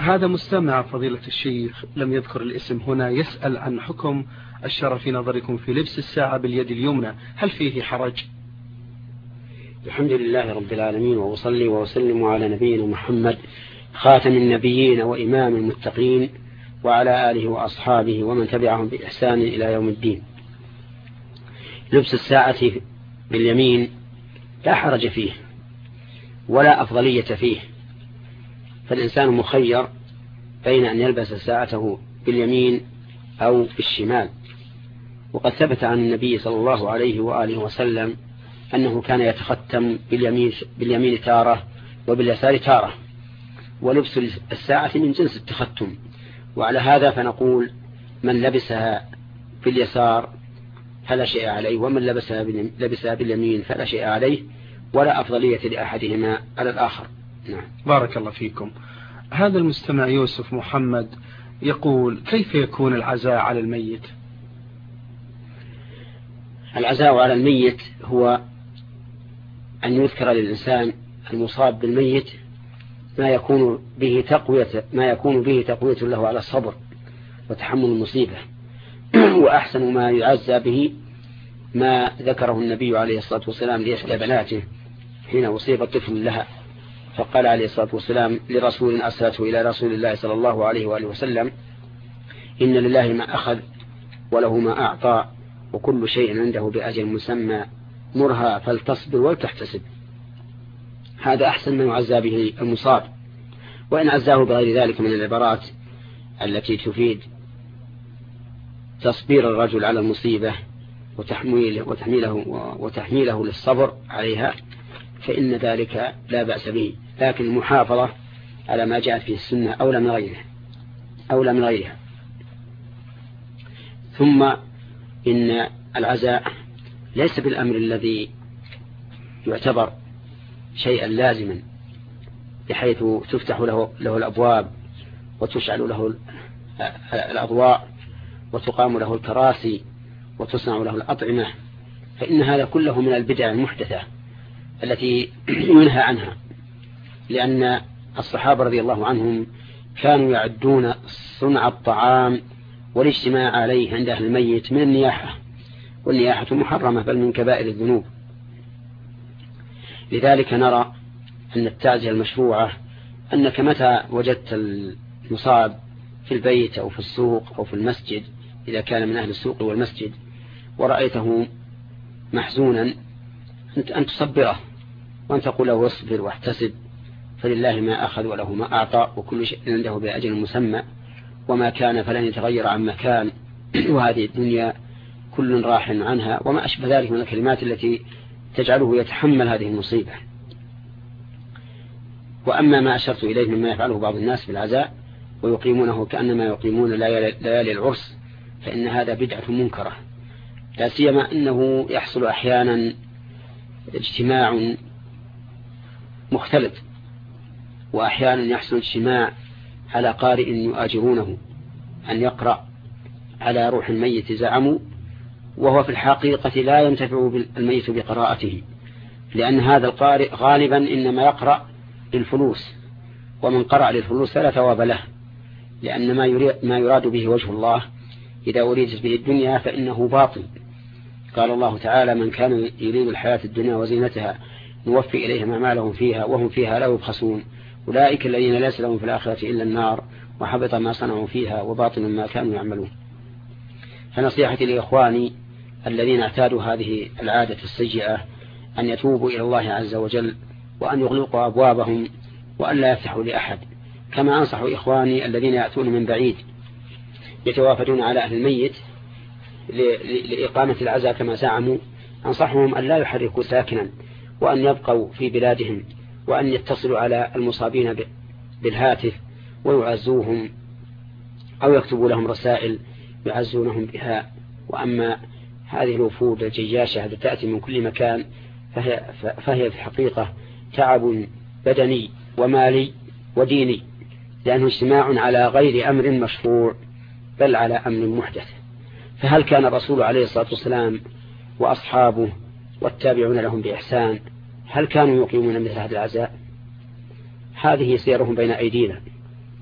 هذا مستمع فضيلة الشيخ لم يذكر الاسم هنا يسأل عن حكم الشرع في نظركم في لبس الساعة باليد اليمنى، هل فيه حرج؟ الحمد لله رب العالمين، وأصلي وأسلم على نبينا محمد خاتم النبيين وإمام المتقين وعلى آله وأصحابه ومن تبعهم بإحسان إلى يوم الدين. لبس الساعة باليمين لا حرج فيه ولا أفضلية فيه، فالإنسان مخير بين أن يلبس ساعته باليمين أو بالشمال. وقد ثبت عن النبي صلى الله عليه وآله وسلم أنه كان يتختم باليمين تارة وباليسار تارة، ولبس الساعة من جنس التختم. وعلى هذا فنقول من لبسها باليسار فلا شيء عليه، ومن لبسها باليمين فلا شيء عليه، ولا أفضلية لأحدهما على الآخر. نعم. بارك الله فيكم. هذا المستمع يوسف محمد يقول: كيف يكون العزاء على الميت؟ العزاء على الميت هو أن يذكر للإنسان المصاب بالميت ما يكون به تقوية له على الصبر وتحمل المصيبة. وأحسن ما يعزى به ما ذكره النبي عليه الصلاة والسلام لإحدى بناته حين أصيب طفل لها، فقال عليه الصلاة والسلام لرسول أرسلته إلى رسول الله صلى الله عليه وآله وسلم: إن لله ما أخذ وله ما أعطى وكل شيء عنده بأجل مسمى، مرها فلتصبر ولتحتسب. هذا أحسن ما يعزى به المصاب. وإن عزاه بغير ذلك من العبارات التي تفيد تصبير الرجل على المصيبة وتحميله للصبر عليها فإن ذلك لا بأس به، لكن المحافظة على ما جاءت في السنة أولى من غيرها. ثم إن العزاء ليس بالأمر الذي يعتبر شيئا لازما بحيث تفتح له الأبواب وتشعل له الأضواء وتقام له الكراسي وتصنع له الأطعمة، فإن هذا كله من البدع المحدثة التي ينهى عنها، لأن الصحابة رضي الله عنهم كانوا يعدون صنع الطعام والاجتماع عليه عند أهل الميت من النياحة، والنياحة محرمة بل من كبائر الذنوب. لذلك نرى أن التعزية المشروعة أنك متى وجدت المصاب في البيت أو في السوق أو في المسجد إذا كان من أهل السوق والمسجد ورأيته محزونا أن تصبره وأن تقول له: اصبر واحتسب، فلله ما أخذ وله ما أعطى وكل شيء عنده بأجل مسمى، وما كان فلن يتغير عن مكان، وهذه الدنيا كل راح عنها، وما أشبه ذلك من الكلمات التي تجعله يتحمل هذه المصيبة. وأما ما أشرت إليه مما يفعله بعض الناس بالعزاء ويقيمونه كأنما يقيمون ليالي العرس، فإن هذا بدعة منكرة، لا سيما أنه يحصل أحيانا اجتماع مختلط، وأحيانا يحصل اجتماع على قارئ يؤاجرونه أن يقرأ على روح الميت زعموا، وهو في الحقيقة لا ينتفع الميت بقراءته، لأن هذا القارئ غالبا إنما يقرأ للفلوس، ومن قرأ للفلوس فلا ثواب له، لأن ما يراد به وجه الله إذا أريدت به الدنيا فإنه باطل. قال الله تعالى: من كان يريد الحياة الدنيا وزينتها نوفي إليهم أعمالهم فيها وهم فيها لا يبخسون، أولئك الذين ليس لهم في الآخرة إلا النار وحبط ما صنعوا فيها وباطل ما كانوا يعملون. فنصيحتي لإخواني الذين اعتادوا هذه العادة السيئة أن يتوبوا إلى الله عز وجل، وأن يغلقوا أبوابهم وأن لا يفتحوا لأحد. كما أنصح إخواني الذين يأتون من بعيد يتوافدون على أهل الميت لإقامة العزاء كما زعموا، أنصحهم أن لا يحركوا ساكنا، وأن يبقوا في بلادهم، وأن يتصلوا على المصابين بالهاتف ويعزوهم أو يكتبوا لهم رسائل يعزونهم بها. وأما هذه الوفود الجياشة التي تأتي من كل مكان فهي في الحقيقة تعب بدني ومالي وديني، لأنه اجتماع على غير أمر مشروع بل على أمر محدث. فهل كان الرسول عليه الصلاة والسلام وأصحابه والتابعون لهم بإحسان هل كانوا يقيمون مثل هذا العزاء؟ هذه سيرهم بين أيدينا،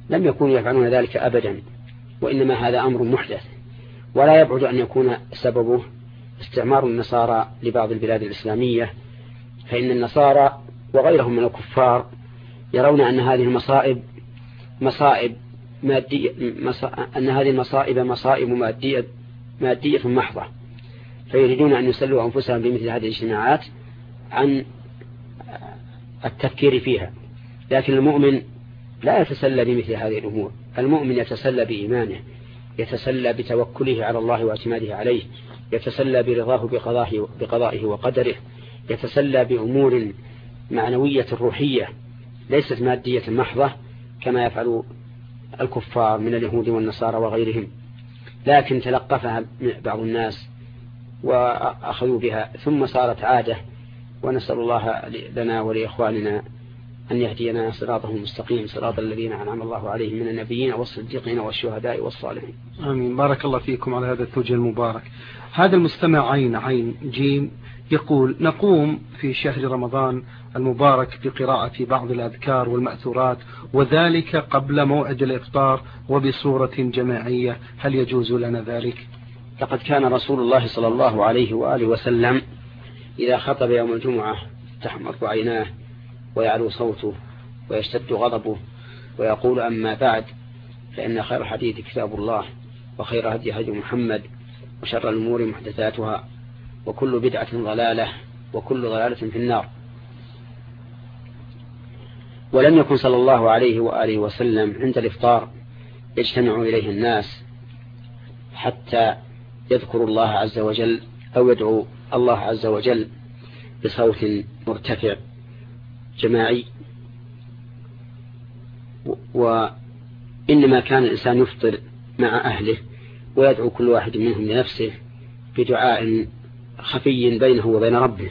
لم يكونوا يفعلون ذلك أبدا، وإنما هذا أمر محدث، ولا يبعد أن يكون سببه استعمار النصارى لبعض البلاد الإسلامية، فإن النصارى وغيرهم من الكفار يرون أن هذه المصائب مصائب مادية، أن هذه المصائب مصائب مادية محضة، فيريدون أن يسلوا أنفسهم بمثل هذه الاجتماعات عن التفكير فيها. لكن المؤمن لا يتسلى بمثل هذه الأمور، المؤمن يتسلى بإيمانه، يتسلى بتوكله على الله واعتماده عليه، يتسلى برضاه بقضائه وقدره، يتسلى بأمور معنوية روحية ليست مادية محضة كما يفعل الكفار من اليهود والنصارى وغيرهم، لكن تلقفها بعض الناس وأخذوا بها ثم صارت عادة. ونسأل الله لنا ولإخواننا أن يهدينا صراطه المستقيم، صراط الذين أنعم الله عليهم من النبيين والصديقين والشهداء والصالحين. آمين. بارك الله فيكم على هذا التوجيه المبارك. هذا المستمع عين جيم يقول: نقوم في شهر رمضان المبارك بقراءة بعض الأذكار والمأثورات، وذلك قبل موعد الإفطار وبصورة جماعية، هل يجوز لنا ذلك؟ لقد كان رسول الله صلى الله عليه وآله وسلم إذا خطب يوم الجمعة تحمر عيناه ويعلو صوته ويشتد غضبه ويقول: أما بعد، فإن خير الحديث كتاب الله، وخير هدي هدي محمد، وشر الأمور محدثاتها، وكل بدعة ضلالة، وكل ضلالة في النار. ولم يكن صلى الله عليه وآله وسلم عند الإفطار يجتمع إليه الناس حتى يذكر الله عز وجل أو يدعو الله عز وجل بصوت مرتفع جماعي، وإنما كان الإنسان يفطر مع أهله ويدعو كل واحد منهم لنفسه بدعاء خفي بينه وبين ربه.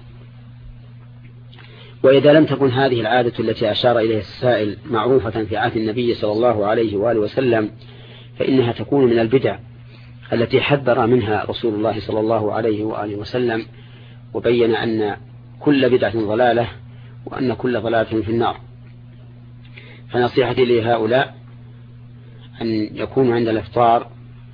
وإذا لم تكن هذه العادة التي أشار إليها السائل معروفة في عهد النبي صلى الله عليه وآله وسلم، فإنها تكون من البدع التي حذر منها رسول الله صلى الله عليه وآله وسلم، وبين أن كل بدعة ضلالة، وأن كل ضلالة في النار. فنصيحتي لهؤلاء أن يكونوا عند الإفطار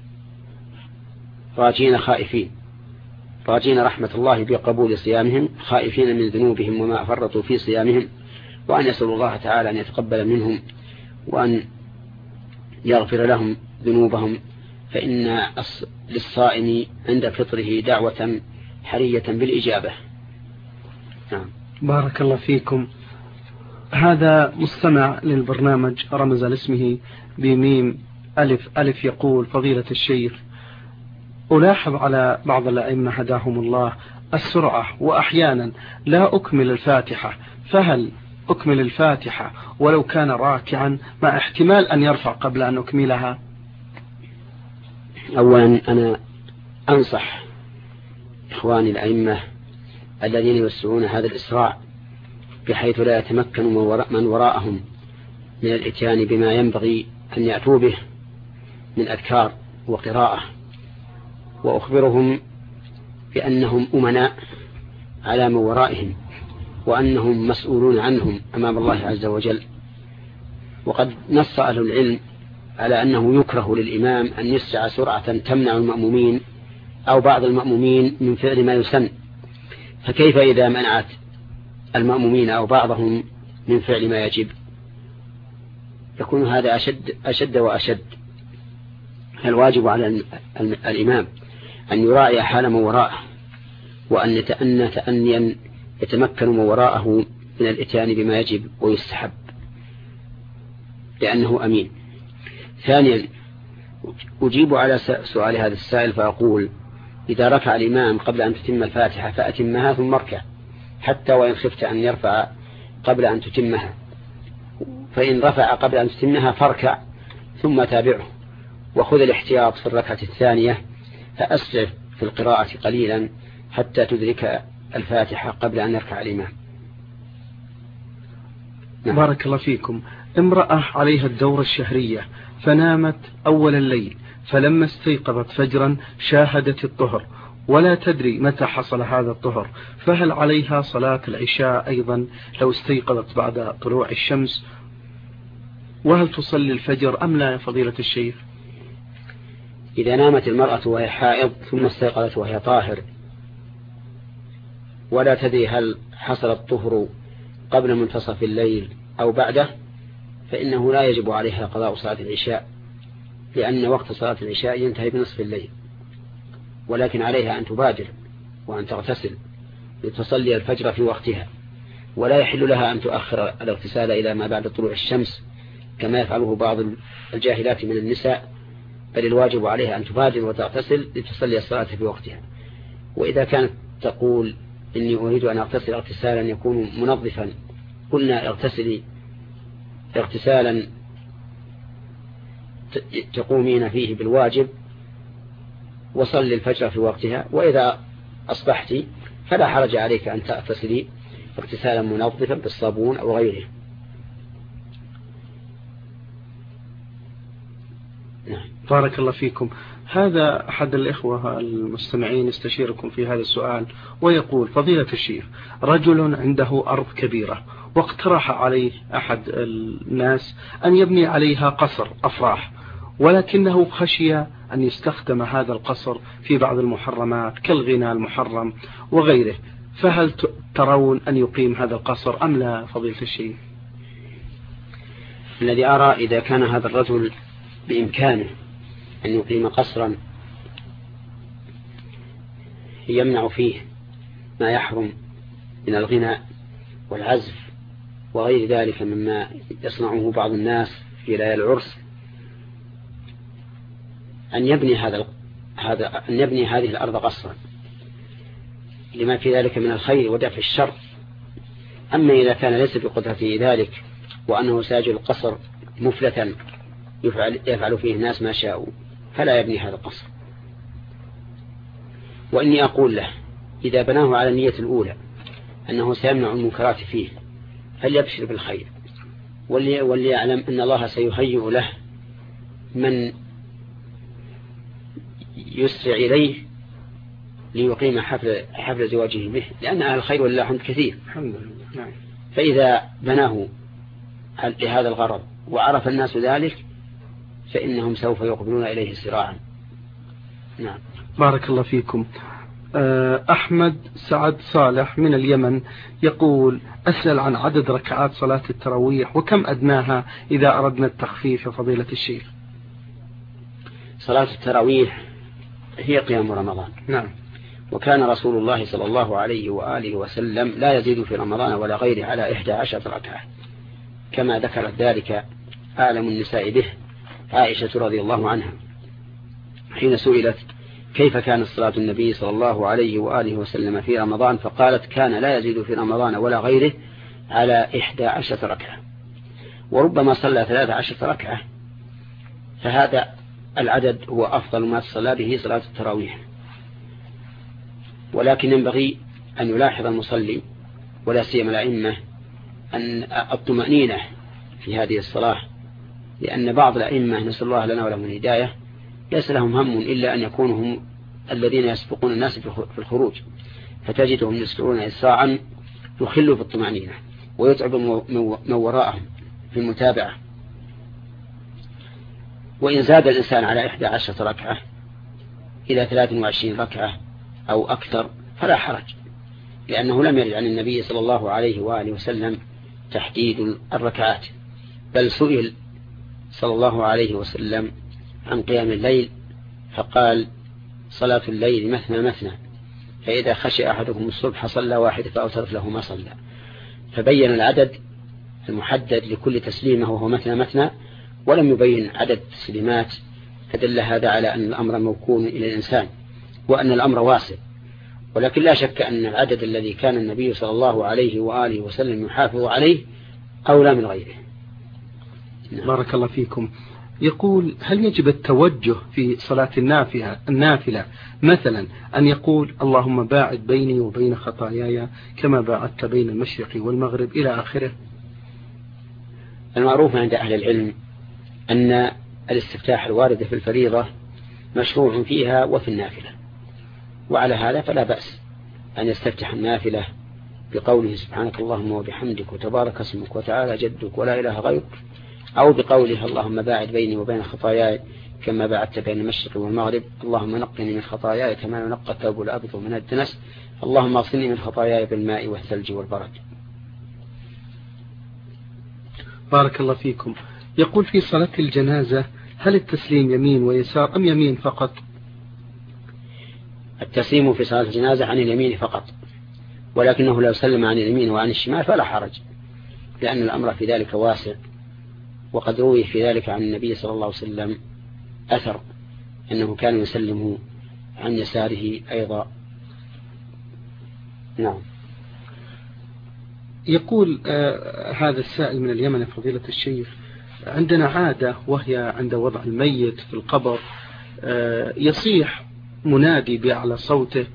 راجين خائفين، راجين رحمة الله بقبول صيامهم، خائفين من ذنوبهم وما فرطوا في صيامهم، وأن يسألوا الله تعالى أن يتقبل منهم وأن يغفر لهم ذنوبهم، فإن للصائم عند فطره دعوة حرية بالإجابة. نعم. بارك الله فيكم. هذا مستمع للبرنامج رمز لاسمه بميم ألف يقول: فضيلة الشيخ، ألاحظ على بعض الأئمة هداهم الله السرعة، وأحيانا لا أكمل الفاتحة، فهل أكمل الفاتحة ولو كان راكعا مع احتمال أن يرفع قبل أن أكملها؟ أولا أنا أنصح إخواني الأئمة الذين يوسعون هذا الإسراع بحيث لا يتمكن من وراءهم من الإتيان بما ينبغي أن يأتوا به من أذكار وقراءة، وأخبرهم بأنهم أمناء على من ورائهم، وأنهم مسؤولون عنهم أمام الله عز وجل. وقد نص أهل العلم على أنه يكره للإمام أن يسرع سرعة تمنع المأمومين أو بعض المأمومين من فعل ما يسن، فكيف إذا منعت المأمومين أو بعضهم من فعل ما يجب؟ يكون هذا أشد وأشد. الواجب على الإمام أن يراعي حال من وراءه، وأن يتأنى تأنيا يتمكن من وراءه من الإتيان بما يجب ويستحب، لأنه أمين. ثانيا، أجيب على سؤال هذا السائل فأقول: إذا ركع الإمام قبل أن تتم الفاتحة فأتمها ثم اركع، حتى وإن خفت أن يرفع قبل أن تتمها، فإن رفع قبل أن تتمها فاركع ثم تابعه، وخذ الاحتياط في الركعة الثانية، فأسرع في القراءة قليلا حتى تدرك الفاتحة قبل أن يركع الإمام. نعم. بارك الله فيكم. امرأة عليها الدورة الشهرية فنامت أول الليل، فلما استيقظت فجرا شاهدت الطهر ولا تدري متى حصل هذا الطهر، فهل عليها صلاة العشاء أيضا لو استيقظت بعد طلوع الشمس؟ وهل تصلي الفجر أم لا يا فضيلة الشيخ؟ إذا نامت المرأة وهي حائض ثم استيقظت وهي طاهر ولا تدري هل حصل الطهر قبل منتصف الليل أو بعده، فإنه لا يجب عليها قضاء صلاة العشاء، لأن وقت صلاة العشاء ينتهي بنصف الليل، ولكن عليها أن تبادر وأن تغتسل لتصلي الفجر في وقتها، ولا يحل لها أن تؤخر الاغتسال إلى ما بعد طلوع الشمس كما يفعله بعض الجاهلات من النساء، بل الواجب عليها أن تبادر وتغتسل لتصلي الصلاة في وقتها. وإذا كانت تقول إني أريد أن أغتسل اغتسالا يكون منظفا، قلنا اغتسلي اغتسالا تقومين فيه بالواجب وصلي الفجر في وقتها، وإذا أصبحت فلا حرج عليك أن تغتسلي اغتسالا منظفا بالصابون أو غيره. بارك الله فيكم. هذا أحد الإخوة المستمعين يستشيركم في هذا السؤال ويقول: فضيلة الشيخ، رجل عنده أرض كبيرة واقترح عليه أحد الناس أن يبني عليها قصر أفراح، ولكنه خشي أن يستخدم هذا القصر في بعض المحرمات كالغناء المحرم وغيره، فهل ترون أن يقيم هذا القصر أم لا فضيلة الشيخ؟ الذي أرى إذا كان هذا الرجل بإمكانه أن يقيم قصرا يمنع فيه ما يحرم من الغناء والعزف وغير ذلك مما يصنعه بعض الناس في ليالي العرس، أن يبني هذه الأرض قصرا لما في ذلك من الخير ودفع الشر. أما إذا كان ليس بقدرته ذلك وأنه ساجل القصر مفلتا يفعل فيه الناس ما شاءوا، فلا يبني هذا القصر. وإني أقول له إذا بناه على النية الأولى أنه سيمنع المنكرات فيه فليبشر بالخير، وليعلم أن الله سيهيئ له من يسرع إليه ليقيم حفل زواجه به، لأن أهل الخير والله حمد كثير. فإذا بناه لهذا الغرض وعرف الناس ذلك فإنهم سوف يقبلون إليه سراعا. نعم. بارك الله فيكم. أحمد سعد صالح من اليمن يقول: أسأل عن عدد ركعات صلاة التراويح وكم أدناها إذا أردنا التخفيف فضيلة الشيخ؟ صلاة التراويح هي قيام رمضان. نعم. وكان رسول الله صلى الله عليه وآله وسلم لا يزيد في رمضان ولا غيره على 11 ركعة، كما ذكرت ذلك أعلم النساء به عائشة رضي الله عنها حين سئلت كيف كانت صلاة النبي صلى الله عليه وآله وسلم في رمضان، فقالت: كان لا يزيد في رمضان ولا غيره على 11 ركعة، وربما صلى 13 ركعة، فهذا العدد هو أفضل ما تصلى به صلاة التراويح. ولكن ينبغي أن يلاحظ المصلي ولا سيما الأئمة أن الطمأنينة في هذه الصلاة، لأن بعض الأئمة نسأل الله لنا ولهم الهداية ليس لهم هم إلا أن يكونوا هم الذين يسبقون الناس في الخروج، فتجدهم يسرعون إسراعا يخلوا في الطمأنينة ويتعب من وراءهم في المتابعة. وإن زاد الإنسان على 11 ركعة إلى 23 ركعة أو أكثر فلا حرج، لأنه لم يرد عن النبي صلى الله عليه وآله وسلم تحديد الركعات، بل سئل صلى الله عليه وسلم عن قيام الليل فقال: صلاة الليل مثنى مثنى، فإذا خشي أحدكم الصبح صلى واحد فأوترت له ما صلى، فبين العدد المحدد لكل تسليمة وهو مثنى مثنى، ولم يبين عدد تسليمات، فدل هذا على أن الأمر موكول إلى الإنسان وأن الأمر واسع. ولكن لا شك أن العدد الذي كان النبي صلى الله عليه وآله وسلم يحافظ عليه أولى من غيره. بارك الله فيكم. يقول: هل يجب التوجه في صلاة النافلة مثلا أن يقول: اللهم باعد بيني وبين خطاياي كما باعدت بين المشرق والمغرب إلى آخره؟ المعروف عند أهل العلم أن الاستفتاح الوارد في الفريضة مشروع فيها وفي النافلة، وعلى هذا فلا بأس أن يستفتح النافلة بقوله: سبحانك اللهم وبحمدك وتبارك اسمك وتعالى جدك ولا إله غيرك، أو بقوله اللهم باعد بيني وبين خطاياي كما باعدت بين المشرق والمغرب، اللهم نقني من خطاياي كما ينقى الثوب الأبيض من الدنس، اللهم اغسلني من خطاياي بالماء والثلج والبرد. بارك الله فيكم. يقول في صلاة الجنازة هل التسليم يمين ويسار أم يمين فقط؟ التسليم في صلاة الجنازة عن اليمين فقط، ولكنه لو سلم عن اليمين وعن الشمال فلا حرج، لأن الأمر في ذلك واسع، وقد روي في ذلك عن النبي صلى الله عليه وسلم أثر أنه كان يسلم عن يساره أيضا. نعم. يقول هذا السائل من اليمن فضيلة الشيخ، عندنا عادة وهي عند وضع الميت في القبر يصيح منادي بأعلى صوته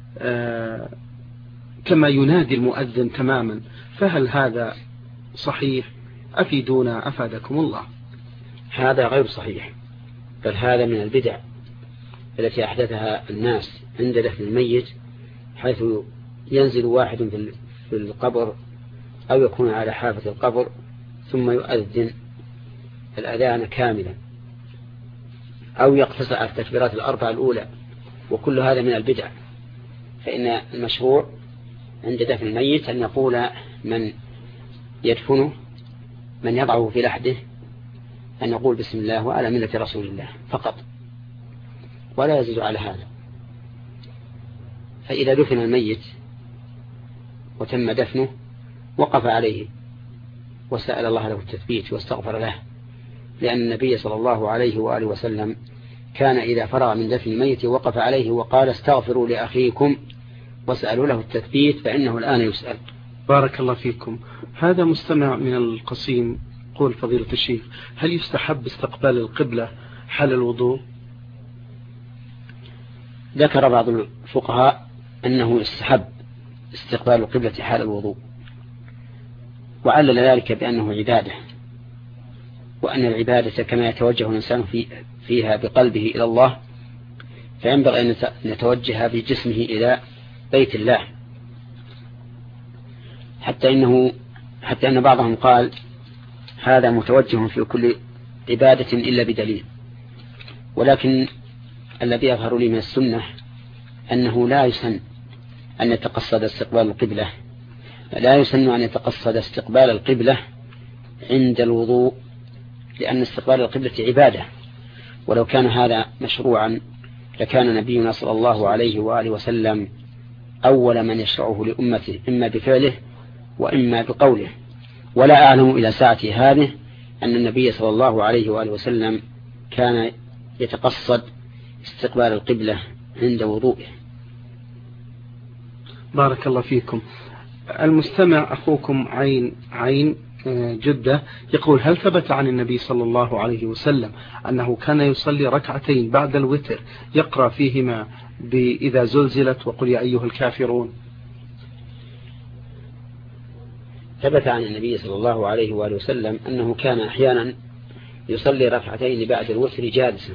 كما ينادي المؤذن تماما، فهل هذا صحيح؟ أفيدونا أفادكم الله. هذا غير صحيح، بل هذا من البدع التي أحدثها الناس عند دفن الميت، حيث ينزل واحد في القبر أو يكون على حافة القبر ثم يؤذن الأذان كاملا، أو يقتصر على التكبيرات الأربع الأولى، وكل هذا من البدع. فإن المشروع عند دفن الميت أن يقول من يدفنه، من يضعه في لحده، أن يقول بسم الله وعلى ملة رسول الله فقط، ولا يزيد على هذا. فإذا دفن الميت وتم دفنه وقف عليه وسأل الله له التثبيت واستغفر له، لأن النبي صلى الله عليه وآله وسلم كان إذا فرغ من دفن الميت وقف عليه وقال استغفروا لأخيكم وسألوا له التثبيت فإنه الآن يسأل. بارك الله فيكم. هذا مستمع من القصيم قول فضيلة الشيخ، هل يستحب استقبال القبلة حال الوضوء؟ ذكر بعض الفقهاء أنه يستحب استقبال القبلة حال الوضوء، وعلل ذلك بأنه عبادة، وأن العبادة كما يتوجه الإنسان فيها بقلبه إلى الله، فينبغي أن يتوجه بجسمه إلى بيت الله، حتى أن بعضهم قال هذا متوجه في كل عبادة إلا بدليل. ولكن الذي يظهر لي من السنة أنه لا يسن أن يتقصد استقبال القبلة، لا يسن أن يتقصد استقبال القبلة عند الوضوء، لأن استقبال القبلة عبادة، ولو كان هذا مشروعا لكان نبينا صلى الله عليه وآله وسلم أول من يشرعه لأمته، إما بفعله وإما بقوله. ولا أعلم إلى ساعة هذه أن النبي صلى الله عليه وآله وسلم كان يتقصد استقبال القبلة عند وضوئه. بارك الله فيكم. المستمع أخوكم عين جدة يقول هل ثبت عن النبي صلى الله عليه وسلم أنه كان يصلي ركعتين بعد الوتر يقرأ فيهما بإذا زلزلت وقل يا أيها الكافرون؟ ثبت عن النبي صلى الله عليه وآله وسلم أنه كان أحيانا يصلي ركعتين بعد الوتر جالسا.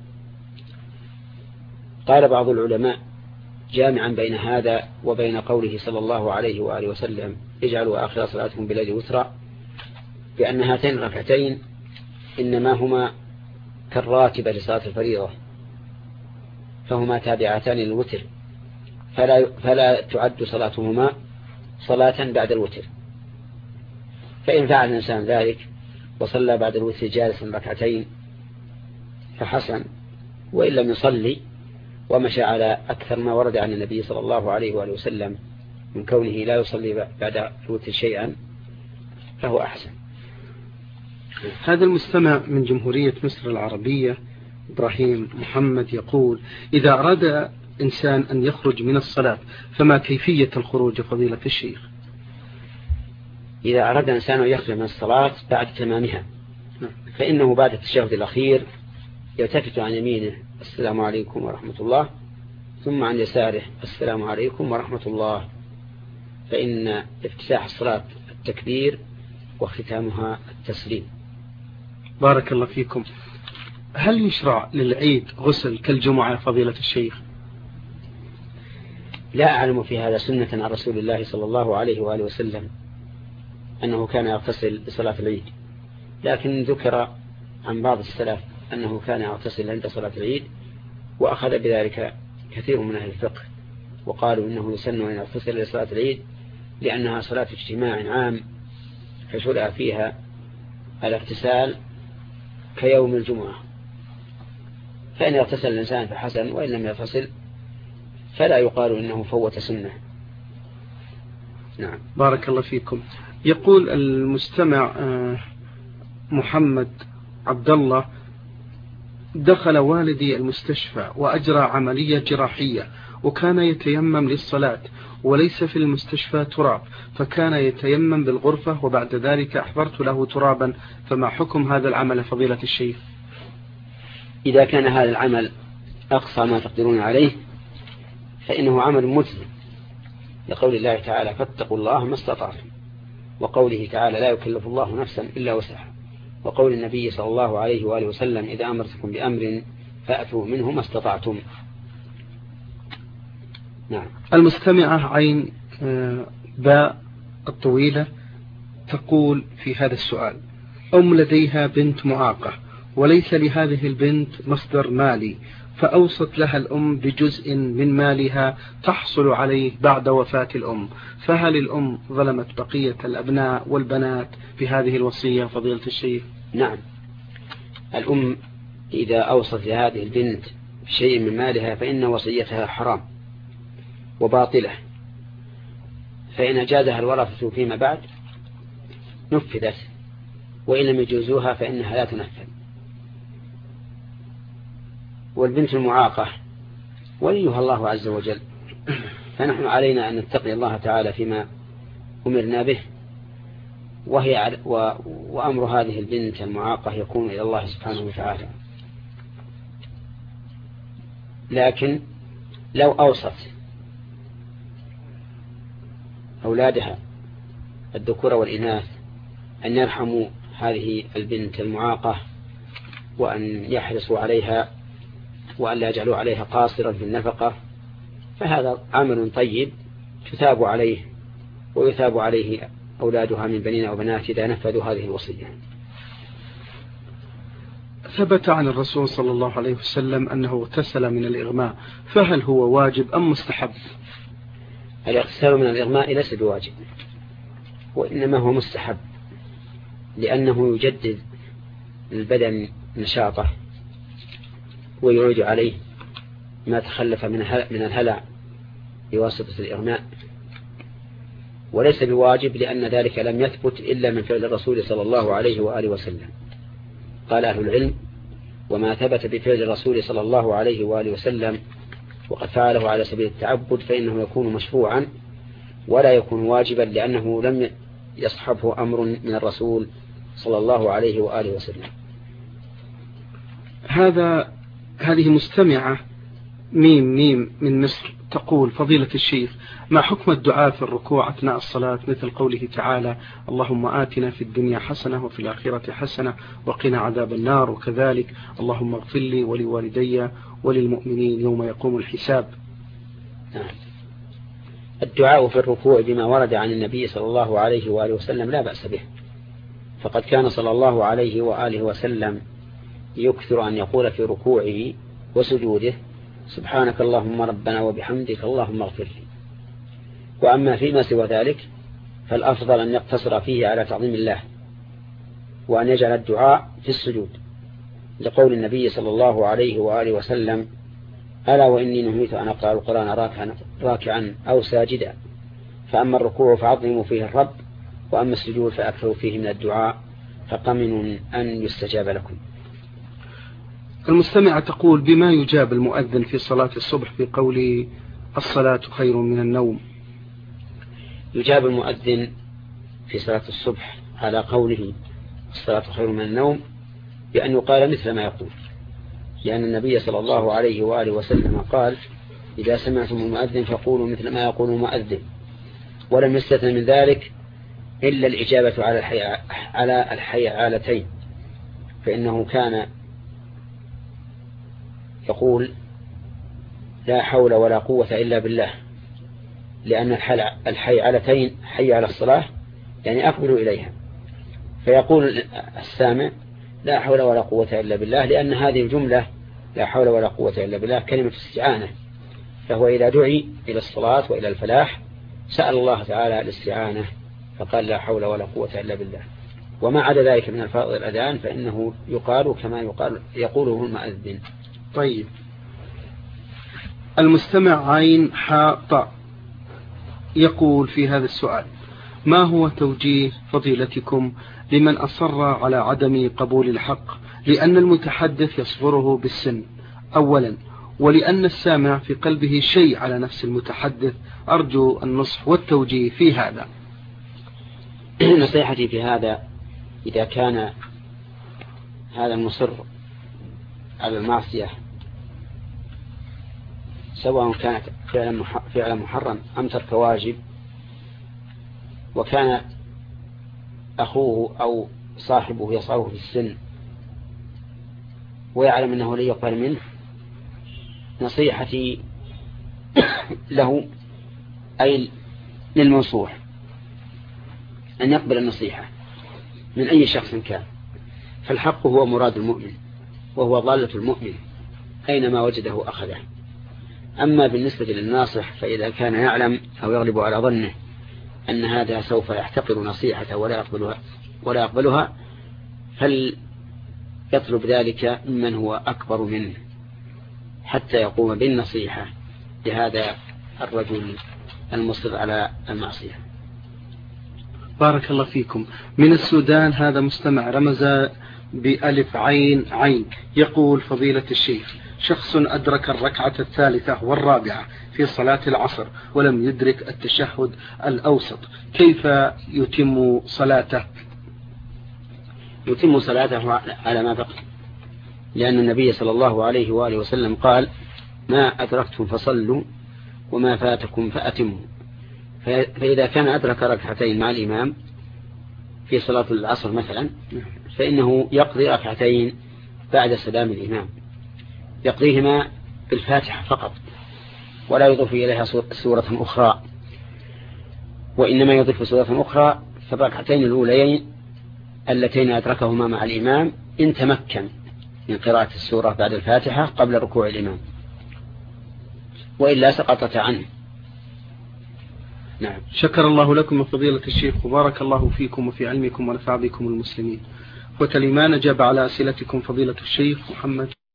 قال بعض العلماء جامعا بين هذا وبين قوله صلى الله عليه وآله وسلم اجعلوا آخر صلاتكم بالليل وترا، بأن هاتين الركعتين إنما هما كالراتبة لصلاة الفريضة، فهما تابعتان للوتر، فلا تعد صلاتهما صلاة بعد الوتر. فإن فعل الإنسان ذلك وصلى بعد الوتر جالسا ركعتين فحسن، وإن لم يصلي ومشى على أكثر ما ورد عن النبي صلى الله عليه وآله وسلم من كونه لا يصلي بعد الوتر شيئا فهو أحسن. هذا المستمع من جمهورية مصر العربية إبراهيم محمد يقول إذا أراد إنسان أن يخرج من الصلاة فما كيفية الخروج فضيلة الشيخ؟ إذا أراد إنسان أن يخرج من الصلاة بعد تمامها فإنه بعد التشهد الأخير يلتفت عن يمينه السلام عليكم ورحمة الله، ثم عن يساره السلام عليكم ورحمة الله، فإن افتتاح الصلاة التكبير واختتامها التسليم. بارك الله فيكم. هل يشرع للعيد غسل كالجمعة فضيلة الشيخ؟ لا أعلم في هذا سنة عن رسول الله صلى الله عليه وآله وسلم أنه كان يغتسل لصلاة العيد، لكن ذكر عن بعض السلف أنه كان يغتسل عند صلاة العيد، وأخذ بذلك كثير من أهل الفقه، وقالوا إنه يسن أن يغتسل لصلاة العيد لأنها صلاة اجتماع عام فشرع فيها الاغتسال كيوم الجمعة، فإن يغتسل الإنسان فحسن، وإن لم يغتسل فلا يقال إنه فوت سنة. نعم. بارك الله فيكم. يقول المستمع محمد عبد الله: دخل والدي المستشفى وأجرى عملية جراحية، وكان يتيمم للصلاة وليس في المستشفى تراب، فكان يتيمم بالغرفة، وبعد ذلك أحضرت له ترابا، فما حكم هذا العمل فضيلة الشيخ؟ إذا كان هذا العمل أقصى ما تقدرون عليه فإنه عمل مجزي، لقول الله تعالى: فاتقوا الله ما استطعتم، وقوله تعالى: لا يكلف الله نفسا إلا وسعها، وقول النبي صلى الله عليه وآله وسلم: إذا أمرتكم بأمر فأتوا منه ما استطعتم. نعم. المستمعة عين باء الطويلة تقول في هذا السؤال: لديها بنت معاقة وليس لهذه البنت مصدر مالي، فأوصت لها الأم بجزء من مالها تحصل عليه بعد وفاة الأم، فهل الأم ظلمت بقية الأبناء والبنات بهذه الوصية فضيلة الشيخ؟ نعم، الأم إذا أوصت لهذه البنت بشيء من مالها فإن وصيتها حرام وباطلة، فإن جازها الورثة فيما بعد نفذت، وإن لم يجوزوها فإنها لا تنفذ. والبنت المعاقة وليها الله عز وجل، فنحن علينا أن نتقي الله تعالى فيما أمرنا به، وأمر هذه البنت المعاقة يكون إلى الله سبحانه وتعالى. لكن لو أوصت أولادها الذكور والإناث أن يرحموا هذه البنت المعاقة وأن يحرصوا عليها وأن لا يجعلوا عليها قاصرا في النفقة، فهذا عمل طيب تثاب عليه ويثاب عليه أولادها من بنين وبنات إذا نفذوا هذه الوصية. ثبت عن الرسول صلى الله عليه وسلم أنه اغتسل من الإغماء، فهل هو واجب أم مستحب؟ الاغتسال من الإغماء ليس بواجب، وإنما هو مستحب، لأنه يجدد البدن نشاطه ويعود عليه ما تخلف من الهلع بواسطة الإغماء، وليس بواجب لأن ذلك لم يثبت إلا من فعل الرسول صلى الله عليه وآله وسلم. قال أهل العلم: وما ثبت بفعل الرسول صلى الله عليه وآله وسلم وقد فعله على سبيل التعبد فإنه يكون مشروعا ولا يكون واجبا، لأنه لم يصحبه أمر من الرسول صلى الله عليه وآله وسلم. هذه مستمعة ميم من مصر تقول: فضيلة الشيخ، ما حكم الدعاء في الركوع أثناء الصلاة مثل قوله تعالى: اللهم آتنا في الدنيا حسنة وفي الآخرة حسنة وقنا عذاب النار، وكذلك اللهم اغفر لي ولوالدي وللمؤمنين يوم يقوم الحساب؟ الدعاء في الركوع بما ورد عن النبي صلى الله عليه وآله وسلم لا بأس به، فقد كان صلى الله عليه وآله وسلم يكثر أن يقول في ركوعه وسجوده: سبحانك اللهم ربنا وبحمدك اللهم اغفر لي. وأما فيما سوى ذلك فالأفضل أن يقتصر فيه على تعظيم الله، وأن يجعل الدعاء في السجود، لقول النبي صلى الله عليه وآله وسلم: ألا وإني نهيت أن أقرأ القرآن راكعا أو ساجدا، فأما الركوع فعظموا فيه الرب، وأما السجود فأكثروا فيه من الدعاء، فقمن أن يستجاب لكم. المستمعة تقول: بما يجاب المؤذن في صلاة الصبح في قول الصلاة خير من النوم؟ يجاب المؤذن في صلاة الصبح على قوله الصلاة خير من النوم بأن يقال مثل ما يقول، لأن النبي صلى الله عليه وآله وسلم قال: إذا سمعتم المؤذن فقولوا مثل ما يقول المؤذن. ولم يستثن من ذلك إلا الإجابة على الحيعالتين، فإنه كان يقول: لا حول ولا قوة إلا بالله، لأن الحيعلتين حي على الصلاة يعني أقبلوا إليها، فيقول السامع لا حول ولا قوة إلا بالله، لأن هذه الجملة لا حول ولا قوة إلا بالله كلمة استعانة، فهو إذا دعي إلى الصلاة وإلى الفلاح سأل الله تعالى الاستعانة فقال لا حول ولا قوة إلا بالله. وما عدا ذلك من الفاظ الأذان فإنه يقال كما يقوله المؤذن. طيب، المستمع عين حاء طاء يقول في هذا السؤال: ما هو توجيه فضيلتكم لمن أصر على عدم قبول الحق لأن المتحدث يصغره بالسن أولا، ولأن السامع في قلبه شيء على نفس المتحدث؟ أرجو النصح والتوجيه في هذا. نصيحتي في هذا: إذا كان هذا المصر على المعصية سواء كانت فعلا محرم أم ترك واجب، وكان أخوه أو صاحبه يصغره في السن ويعلم أنه لا يقبل منه، نصيحتي له أي للمنصوح أن يقبل النصيحة من أي شخص كان، فالحق هو مراد المؤمن وهو ضالة المؤمن أينما وجده أخذه. أما بالنسبة للناصح فإذا كان يعلم أو يغلب على ظنه أن هذا سوف يحتقر نصيحته ولا يقبلها فليطلب ذلك ممن هو أكبر منه حتى يقوم بالنصيحة لهذا الرجل المصر على المعصية. بارك الله فيكم. من السودان هذا مستمع رمز بألف عين عين يقول: فضيلة الشيخ، شخص أدرك الركعة الثالثة والرابعة في صلاة العصر ولم يدرك التشهد الأوسط، كيف يتم صلاته؟ يتم صلاته على ما بقي، لأن النبي صلى الله عليه وآله وسلم قال: ما أدركتم فصلوا وما فاتكم فأتموا. فإذا كان أدرك ركعتين مع الإمام في صلاة العصر مثلا فإنه يقضي ركعتين بعد سلام الإمام، يقضيهما بالفاتحة فقط ولا يضيف إليها سورة أخرى، وإنما يضيف سورة أخرى في الركعتين الأوليين اللتين أدركهما مع الإمام إن تمكن من قراءة السورة بعد الفاتحة قبل ركوع الإمام، وإلا سقطت عنه. نعم. شكر الله لكم فضيلة الشيخ وبارك الله فيكم وفي علمكم ونفع بكم المسلمين. والإيمان أجاب على أسئلتكم فضيلة الشيخ محمد